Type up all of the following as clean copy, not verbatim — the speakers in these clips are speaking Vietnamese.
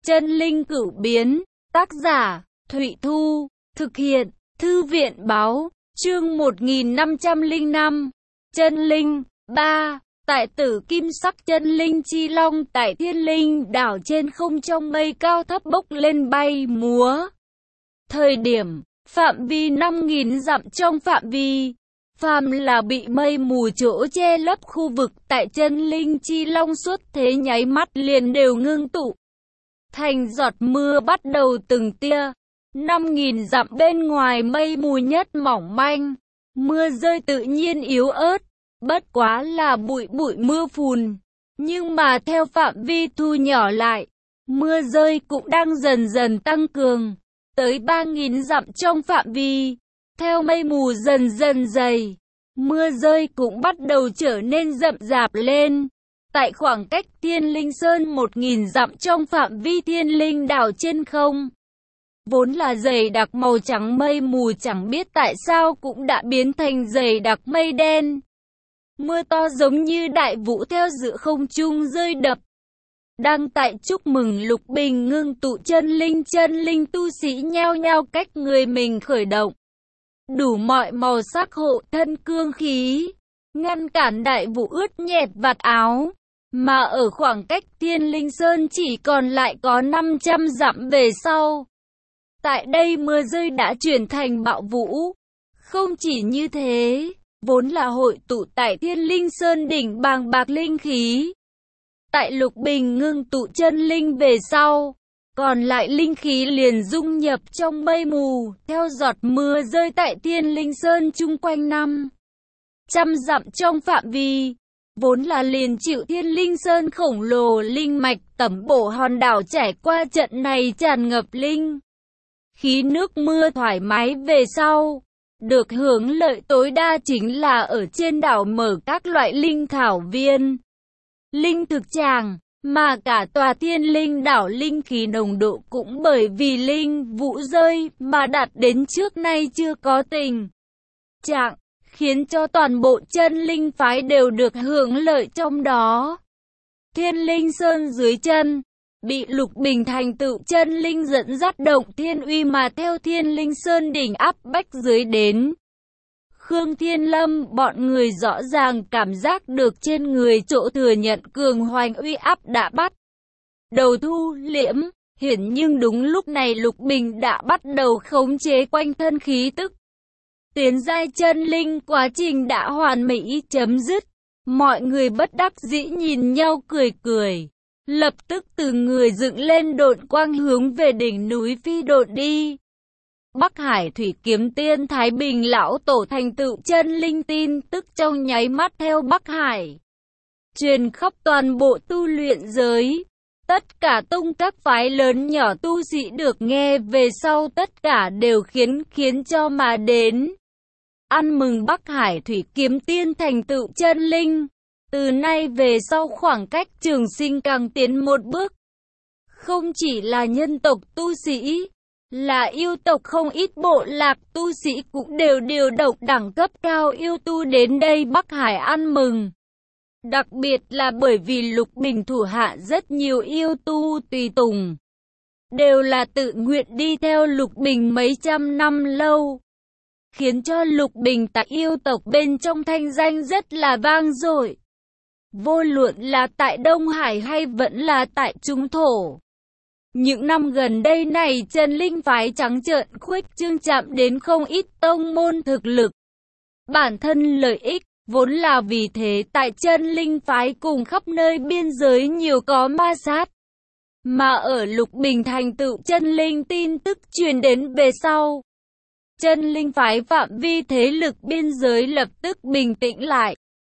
Chân linh cửu biến, tác giả, Thụy Thu, thực hiện, Thư viện Báo, chương 1505, chân linh, 3, tại tử kim sắc chân linh chi long tại thiên linh đảo trên không trong mây cao thấp bốc lên bay múa. Thời điểm, phạm vi 5.000 dặm trong phạm vi, phàm là bị mây mù chỗ che lấp khu vực tại chân linh chi long suốt thế nháy mắt liền đều ngưng tụ thành giọt mưa bắt đầu từng tia. 5.000 dặm bên ngoài mây mù nhất mỏng manh, mưa rơi tự nhiên yếu ớt, bất quá là bụi mưa phùn, nhưng mà theo phạm vi thu nhỏ lại, mưa rơi cũng đang dần dần tăng cường, tới 3.000 dặm trong phạm vi. Theo mây mù dần dần dày, mưa rơi cũng bắt đầu trở nên rậm rạp lên. Tại khoảng cách Thiên Linh Sơn 1.000 dặm trong phạm vi Thiên Linh đảo trên không, vốn là dày đặc màu trắng mây mù chẳng biết tại sao cũng đã biến thành dày đặc mây đen. Mưa to giống như đại vũ theo giữa không trung rơi đập. Đang tại chúc mừng Lục Bình ngưng tụ chân linh tu sĩ nhao nhao cách người mình khởi động. Đủ mọi màu sắc hộ thân cương khí, ngăn cản đại vũ ướt nhẹp vạt áo. Mà ở khoảng cách Thiên Linh Sơn chỉ còn lại có 500 dặm về sau, tại đây mưa rơi đã chuyển thành bạo vũ. Không chỉ như thế, vốn là hội tụ tại Thiên Linh Sơn đỉnh bàng bạc linh khí. Tại Lục Bình ngưng tụ chân linh về sau, còn lại linh khí liền dung nhập trong mây mù, theo giọt mưa rơi tại Thiên Linh Sơn chung quanh 500 dặm trong phạm vi. Vốn là liền chịu Thiên Linh Sơn khổng lồ linh mạch tẩm bổ hòn đảo trải qua trận này tràn ngập linh khí nước mưa thoải mái về sau. Được hưởng lợi tối đa chính là ở trên đảo mở các loại linh thảo viên, linh thực tràng, mà cả tòa Thiên Linh đảo linh khí nồng độ cũng bởi vì linh vũ rơi mà đạt đến trước nay chưa có tình trạng, khiến cho toàn bộ chân linh phái đều được hưởng lợi trong đó. Thiên Linh Sơn dưới chân, bị Lục Bình thành tựu chân linh dẫn dắt động thiên uy mà theo Thiên Linh Sơn đỉnh áp bách dưới đến. Khương Thiên Lâm bọn người rõ ràng cảm giác được trên người chỗ thừa nhận cường hoành uy áp đã bắt đầu thu liễm. Nhưng đúng lúc này Lục Bình đã bắt đầu khống chế quanh thân khí tức. Tiến giai chân linh quá trình đã hoàn mỹ chấm dứt. Mọi người bất đắc dĩ nhìn nhau cười cười. Lập tức từ người dựng lên độn quang hướng về đỉnh núi phi độn đi. Bắc Hải Thủy Kiếm Tiên Thái Bình lão tổ thành tựu chân linh tin tức trong nháy mắt theo Bắc Hải truyền khắp toàn bộ tu luyện giới. Tất cả tông các phái lớn nhỏ tu sĩ được nghe về sau tất cả đều khiến cho mà đến ăn mừng Bắc Hải Thủy Kiếm Tiên thành tựu chân linh. Từ nay về sau khoảng cách trường sinh càng tiến một bước. Không chỉ là nhân tộc tu sĩ, là yêu tộc không ít bộ lạc tu sĩ cũng đều điều động đẳng cấp cao yêu tu đến đây Bắc Hải ăn mừng. Đặc biệt là bởi vì Lục Bình thủ hạ rất nhiều yêu tu tùy tùng, đều là tự nguyện đi theo Lục Bình mấy trăm năm lâu, khiến cho Lục Bình tại yêu tộc bên trong thanh danh rất là vang dội. Vô luận là tại Đông Hải hay vẫn là tại Trung Thổ. Những năm gần đây này chân linh phái trắng trợn khuếch trương chạm đến không ít tông môn thực lực. Bản thân lợi ích, vốn là vì thế tại chân linh phái cùng khắp nơi biên giới nhiều có ma sát. Mà ở Lục Bình thành tựu chân linh tin tức truyền đến về sau. Chân linh phái phạm vi thế lực biên giới lập tức bình tĩnh lại.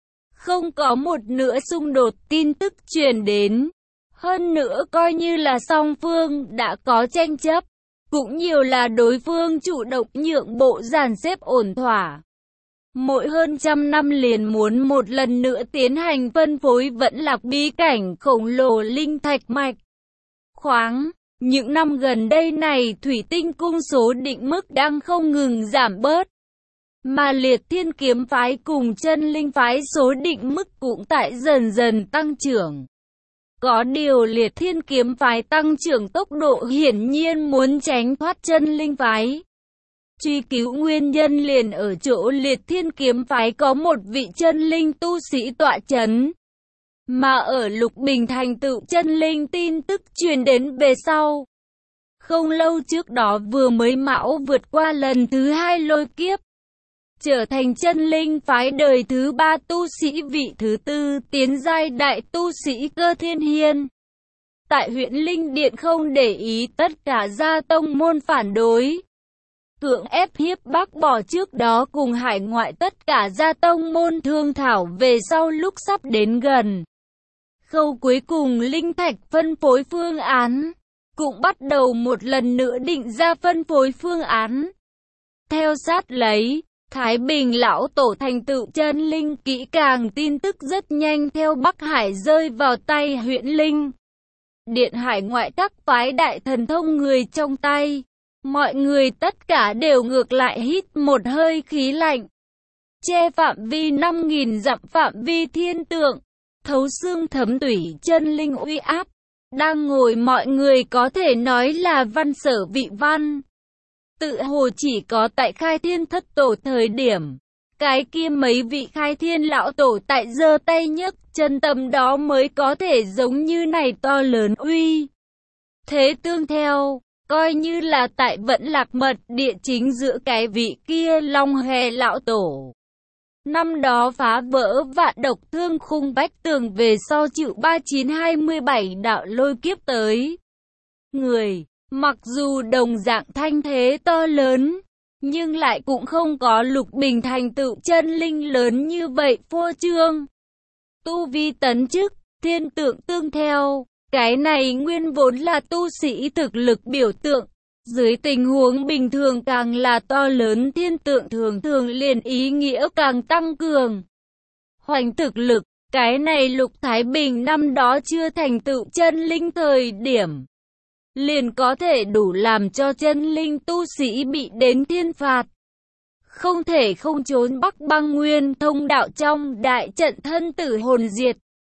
Không có một nửa xung đột tin tức truyền đến. Hơn nữa coi như là song phương đã có tranh chấp, cũng nhiều là đối phương chủ động nhượng bộ dàn xếp ổn thỏa. Mỗi hơn 100 năm liền muốn một lần nữa tiến hành phân phối vẫn lạc bí cảnh khổng lồ linh thạch mạch khoáng. Những năm gần đây này thủy tinh cung số định mức đang không ngừng giảm bớt. Mà Liệt Thiên Kiếm phái cùng chân linh phái số định mức cũng tại dần dần tăng trưởng. Có điều Liệt Thiên kiếm phái tăng trưởng tốc độ hiển nhiên muốn tránh thoát chân linh phái. Truy cứu nguyên nhân liền ở chỗ Liệt Thiên kiếm phái có một vị chân linh tu sĩ tọa chấn. Mà ở Lục Bình thành tựu chân linh tin tức truyền đến về sau. Không lâu trước đó vừa mới mão vượt qua lần thứ 2 lôi kiếp. Trở thành chân linh phái đời thứ 3 tu sĩ vị thứ 4 tiến giai đại tu sĩ Cơ Thiên Hiên. Tại huyện Linh Điện không để ý tất cả gia tông môn phản đối. Cưỡng ép hiếp bác bỏ trước đó cùng hải ngoại tất cả gia tông môn thương thảo về sau lúc sắp đến gần. Khâu cuối cùng Linh Thạch phân phối phương án. Cũng bắt đầu một lần nữa định ra phân phối phương án. Theo sát lấy, Thái Bình lão tổ thành tựu chân linh kỹ càng tin tức rất nhanh theo Bắc Hải rơi vào tay huyện Linh. Điện hải ngoại các phái đại thần thông người trong tay. Mọi người tất cả đều ngược lại hít một hơi khí lạnh. Che phạm vi 5.000 dặm phạm vi thiên tượng. Thấu xương thấm tủy chân linh uy áp. Đang ngồi mọi người có thể nói là văn sở vị văn. Tự hồ chỉ có tại Khai Thiên thất tổ thời điểm. Cái kia mấy vị Khai Thiên lão tổ tại giơ tay nhấc chân tâm đó mới có thể giống như này to lớn uy. Thế tương theo, coi như là tại Vẫn Lạc Mật địa chính giữa cái vị kia Long Hề lão tổ. Năm đó phá vỡ vạn độc thương khung bách tường về sau chịu 3927 đạo lôi kiếp tới. Người, mặc dù đồng dạng thanh thế to lớn, nhưng lại cũng không có Lục Bình thành tựu chân linh lớn như vậy phô trương. Tu vi tấn chức, thiên tượng tương theo, cái này nguyên vốn là tu sĩ thực lực biểu tượng. Dưới tình huống bình thường càng là to lớn thiên tượng thường thường liền ý nghĩa càng tăng cường. Hoành thực lực, cái này Lục Thái Bình năm đó chưa thành tựu chân linh thời điểm. Liền có thể đủ làm cho chân linh tu sĩ bị đến thiên phạt. Không thể không trốn Bắc Băng Nguyên thông đạo trong đại trận thân tử hồn diệt.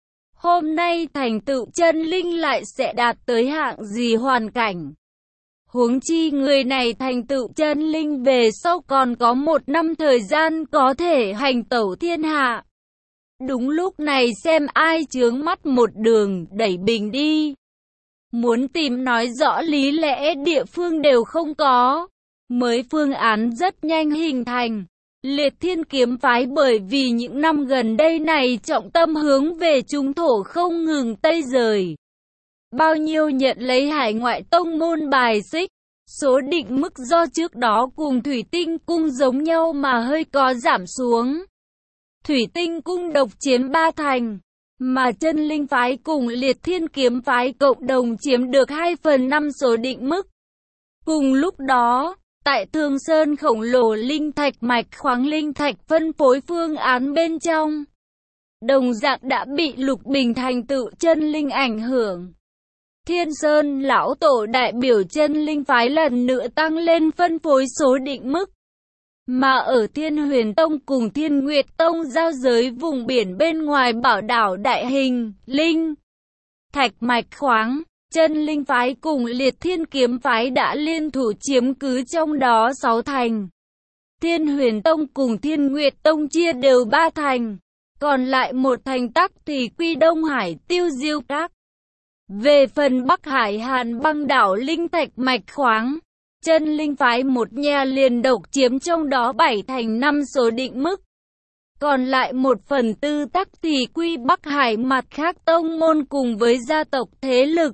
Hôm nay thành tựu chân linh lại sẽ đạt tới hạng gì hoàn cảnh. Huống chi người này thành tựu chân linh về sau còn có 1 năm thời gian có thể hành tẩu thiên hạ. Đúng lúc này xem ai chướng mắt một đường đẩy bình đi. Muốn tìm nói rõ lý lẽ địa phương đều không có. Mới phương án rất nhanh hình thành. Liệt Thiên kiếm phái bởi vì những năm gần đây này trọng tâm hướng về trung thổ không ngừng tây rời. Bao nhiêu nhận lấy hải ngoại tông môn bài xích. Số định mức do trước đó cùng Thủy Tinh Cung giống nhau mà hơi có giảm xuống. Thủy Tinh Cung độc chiếm 3 thành. Mà chân linh phái cùng Liệt Thiên kiếm phái cộng đồng chiếm được 2/5 số định mức. Cùng lúc đó, tại Thường Sơn khổng lồ linh thạch mạch khoáng linh thạch phân phối phương án bên trong, đồng dạng đã bị Lục Bình thành tựu chân linh ảnh hưởng. Thiên Sơn lão tổ đại biểu chân linh phái lần nữa tăng lên phân phối số định mức. Mà ở Thiên Huyền Tông cùng Thiên Nguyệt Tông giao giới vùng biển bên ngoài bảo đảo đại hình, linh, thạch mạch khoáng, chân linh phái cùng Liệt Thiên kiếm phái đã liên thủ chiếm cứ trong đó 6 thành. Thiên Huyền Tông cùng Thiên Nguyệt Tông chia đều 3 thành, còn lại 1 thành tắc thì quy Đông Hải Tiêu Diêu Các. Về phần Bắc Hải Hàn Băng đảo linh thạch mạch khoáng, chân linh phái một nhà liền độc chiếm trong đó 7 thành 5 số định mức. Còn lại 1/4 tắc thì quy Bắc Hải mặt khác tông môn cùng với gia tộc thế lực.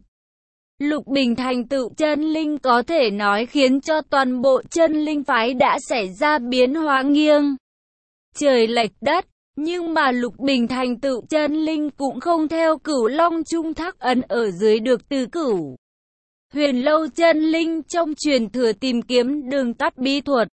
Lục Bình thành tựu chân linh có thể nói khiến cho toàn bộ chân linh phái đã xảy ra biến hóa nghiêng trời lệch đất. Nhưng mà Lục Bình thành tựu chân linh cũng không theo Cửu Long Trung Thác Ấn ở dưới được từ Cửu Huyền Lâu chân linh trong truyền thừa tìm kiếm đường tắt bí thuật,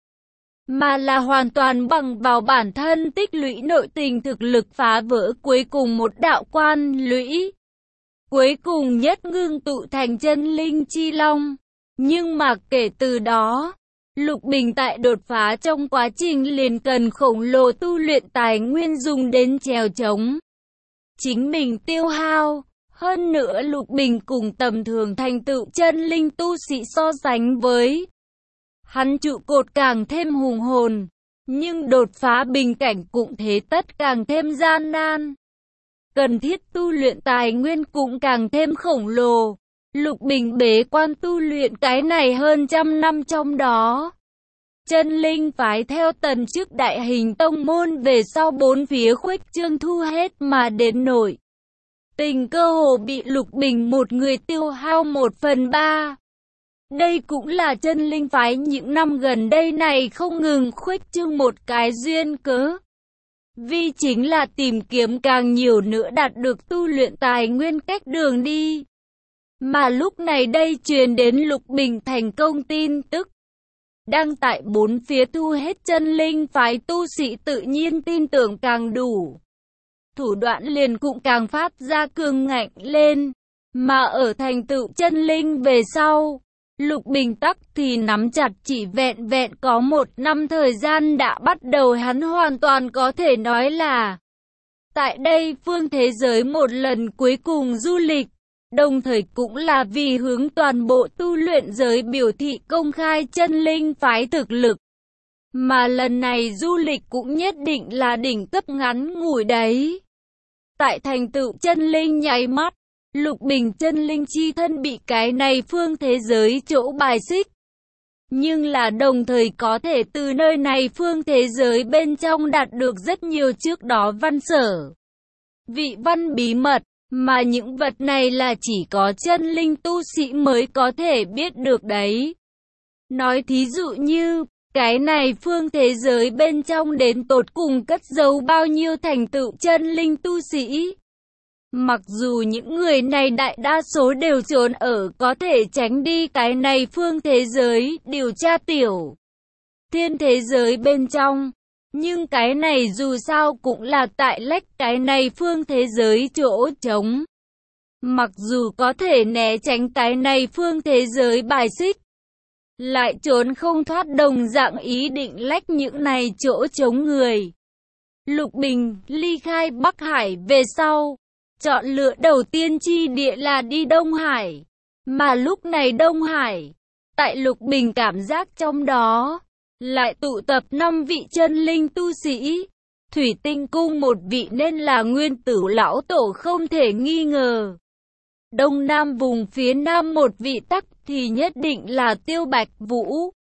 mà là hoàn toàn bằng vào bản thân tích lũy nội tình thực lực phá vỡ cuối cùng một đạo quan lũy. Cuối cùng nhất ngưng tụ thành chân linh chi long. Nhưng mà kể từ đó, Lục Bình tại đột phá trong quá trình liền cần khổng lồ tu luyện tài nguyên dùng đến chèo chống chính mình tiêu hao. Hơn nữa Lục Bình cùng tầm thường thành tựu chân linh tu sĩ so sánh với hắn trụ cột càng thêm hùng hồn, nhưng đột phá bình cảnh cũng thế tất càng thêm gian nan. Cần thiết tu luyện tài nguyên cũng càng thêm khổng lồ. Lục Bình bế quan tu luyện cái này hơn trăm năm, trong đó chân linh phái theo tần chức đại hình tông môn về sau bốn phía khuếch trương thu hết mà đến nổi tình cơ hồ bị Lục Bình một người tiêu hao 1/3. Đây cũng là chân linh phái những năm gần đây này không ngừng khuếch trương một cái duyên cớ. Vì chính là tìm kiếm càng nhiều nữa đạt được tu luyện tài nguyên cách đường đi. Mà lúc này đây truyền đến Lục Bình thành công tin tức. Đang tại bốn phía thu hết chân linh phái tu sĩ tự nhiên tin tưởng càng đủ. Thủ đoạn liền cũng càng phát ra cường ngạnh lên. Mà ở thành tựu chân linh về sau, Lục Bình tắc thì nắm chặt chỉ vẹn vẹn có 1 năm thời gian đã bắt đầu hắn hoàn toàn có thể nói là tại đây phương thế giới một lần cuối cùng du lịch, đồng thời cũng là vì hướng toàn bộ tu luyện giới biểu thị công khai chân linh phái thực lực. Mà lần này du lịch cũng nhất định là đỉnh cấp ngắn ngủi đấy. Tại thành tựu chân linh nháy mắt, Lục Bình chân linh chi thân bị cái này phương thế giới chỗ bài xích. Nhưng là đồng thời có thể từ nơi này phương thế giới bên trong đạt được rất nhiều trước đó văn sở. Vị văn bí mật, mà những vật này là chỉ có chân linh tu sĩ mới có thể biết được đấy. Nói thí dụ như, cái này phương thế giới bên trong đến tột cùng cất giấu bao nhiêu thành tựu chân linh tu sĩ. Mặc dù những người này đại đa số đều trốn ở có thể tránh đi cái này phương thế giới điều tra tiểu thiên thế giới bên trong, nhưng cái này dù sao cũng là tại lách cái này phương thế giới chỗ trống. Mặc dù có thể né tránh cái này phương thế giới bài xích, lại trốn không thoát đồng dạng ý định lách những này chỗ trống người. Lục Bình ly khai Bắc Hải về sau, chọn lựa đầu tiên chi địa là đi Đông Hải. Mà lúc này Đông Hải, tại Lục Bình cảm giác trong đó, lại tụ tập 5 vị chân linh tu sĩ. Thủy Tinh Cung một vị nên là Nguyên Tử lão tổ không thể nghi ngờ. Đông Nam vùng phía Nam một vị tắc thì nhất định là Tiêu Bạch Vũ.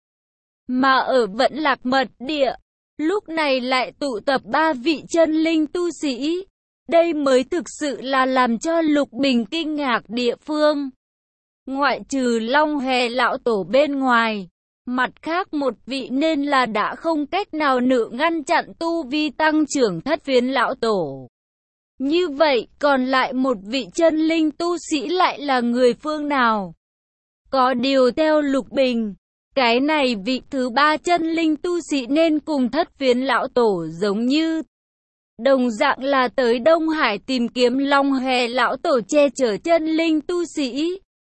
Mà ở Vẫn Lạc Mật Địa, lúc này lại tụ tập 3 vị chân linh tu sĩ. Đây mới thực sự là làm cho Lục Bình kinh ngạc địa phương. Ngoại trừ Long Hề lão tổ bên ngoài, mặt khác một vị nên là đã không cách nào nữa ngăn chặn tu vi tăng trưởng Thất Phiến lão tổ. Như vậy, còn lại một vị chân linh tu sĩ lại là người phương nào? Có điều theo Lục Bình, cái này vị thứ 3 chân linh tu sĩ nên cùng Thất Phiến lão tổ giống như đồng dạng là tới Đông Hải tìm kiếm Long Hề lão tổ che chở chân linh tu sĩ.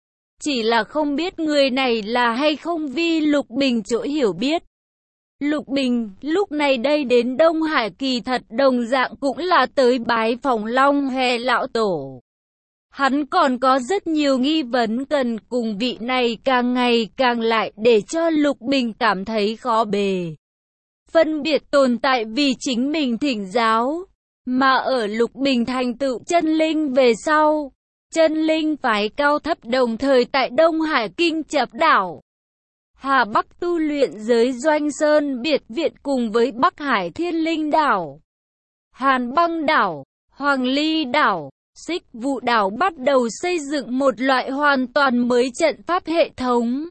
Chỉ là không biết người này là hay không vì Lục Bình chỗ hiểu biết. Lục Bình lúc này đây đến Đông Hải kỳ thật đồng dạng cũng là tới bái phòng Long Hề lão tổ. Hắn còn có rất nhiều nghi vấn cần cùng vị này càng ngày càng lại để cho Lục Bình cảm thấy khó bề phân biệt tồn tại vì chính mình thỉnh giáo. Mà ở Lục Bình thành tựu chân linh về sau, chân linh phái cao thấp đồng thời tại Đông Hải Kinh Chập Đảo, Hà Bắc tu luyện giới Doanh Sơn Biệt Viện cùng với Bắc Hải Thiên Linh Đảo, Hàn Băng Đảo, Hoàng Ly Đảo, Xích Vụ Đảo bắt đầu xây dựng một loại hoàn toàn mới trận pháp hệ thống.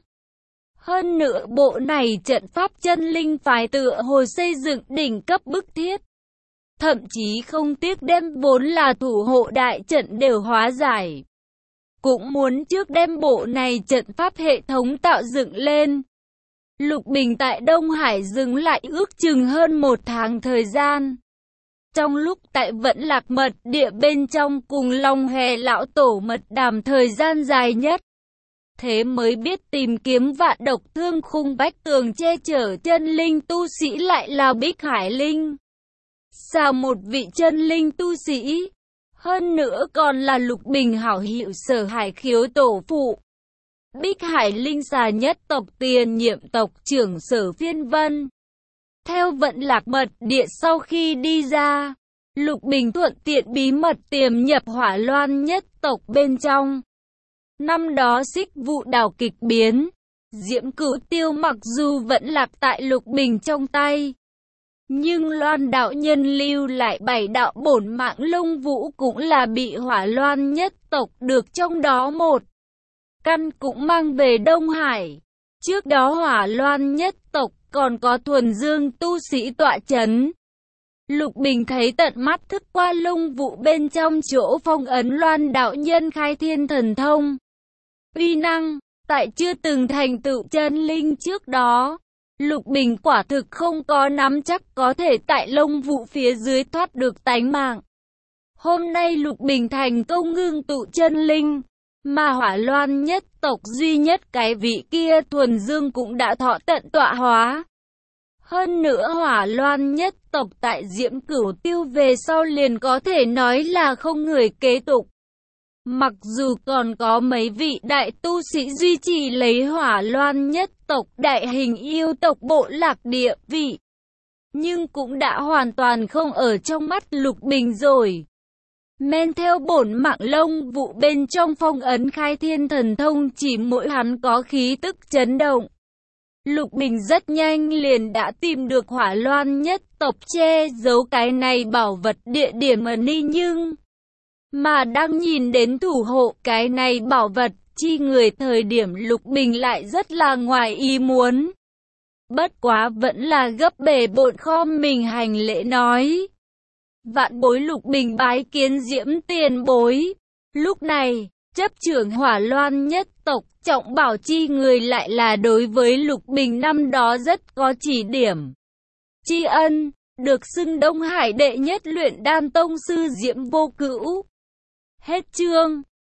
Hơn nữa bộ này trận pháp chân linh phái tựa hồ xây dựng đỉnh cấp bức thiết. Thậm chí không tiếc đem vốn là thủ hộ đại trận đều hóa giải. Cũng muốn trước đem bộ này trận pháp hệ thống tạo dựng lên. Lục Bình tại Đông Hải dừng lại ước chừng hơn 1 tháng thời gian. Trong lúc tại Vẫn Lạc Mật Địa bên trong cùng Long Hề lão tổ mật đàm thời gian dài nhất. Thế mới biết tìm kiếm Vạn Độc Thương Khung Bách Tường che chở chân linh tu sĩ lại là Bích Hải Linh. Sao một vị chân linh tu sĩ? Hơn nữa còn là Lục Bình hảo hữu Sở Hải Khiếu tổ phụ. Bích Hải Linh Xà nhất tộc tiền nhiệm tộc trưởng Sở Phiên Vân. Theo vận lạc mật địa sau khi đi ra, Lục Bình thuận tiện bí mật tiềm nhập Hỏa Loan nhất tộc bên trong. Năm đó Xích Vụ Đảo kịch biến, Diễm Cửu Tiêu mặc dù vẫn lạc tại Lục Bình trong tay, nhưng Loan đạo nhân lưu lại 7 đạo bổn mạng lông vũ cũng là bị Hỏa Loan nhất tộc được trong đó một căn cũng mang về Đông Hải. Trước đó Hỏa Loan nhất tộc còn có thuần dương tu sĩ tọa chấn. Lục Bình thấy tận mắt thức qua lông vũ bên trong chỗ phong ấn Loan đạo nhân khai thiên thần thông. Uy năng, tại chưa từng thành tựu chân linh trước đó, Lục Bình quả thực không có nắm chắc có thể tại lông vũ phía dưới thoát được tánh mạng. Hôm nay Lục Bình thành công ngưng tụ chân linh, mà Hỏa Loan nhất tộc duy nhất cái vị kia thuần dương cũng đã thọ tận tọa hóa. Hơn nữa Hỏa Loan nhất tộc tại Diễm Cửu Tiêu về sau liền có thể nói là không người kế tục. Mặc dù còn có mấy vị đại tu sĩ duy trì lấy Hỏa Loan nhất tộc đại hình yêu tộc bộ lạc địa vị, nhưng cũng đã hoàn toàn không ở trong mắt Lục Bình rồi. Men theo bổn mạng lông vụ bên trong phong ấn khai thiên thần thông chỉ mỗi hắn có khí tức chấn động. Lục Bình rất nhanh liền đã tìm được Hỏa Loan nhất tộc che giấu cái này bảo vật địa điểm ẩn ni, nhưng mà đang nhìn đến thủ hộ cái này bảo vật chi người thời điểm Lục Bình lại rất là ngoài ý muốn. Bất quá vẫn là gấp bề bộn khom mình hành lễ nói: Vạn bối Lục Bình bái kiến Diễm tiền bối. Lúc này, chấp trưởng Hỏa Loan nhất tộc Trọng Bảo chi người lại là đối với Lục Bình năm đó rất có chỉ điểm tri ân, được xưng Đông Hải đệ nhất luyện đan tông sư Diễm Vô Cữu. Hết chương.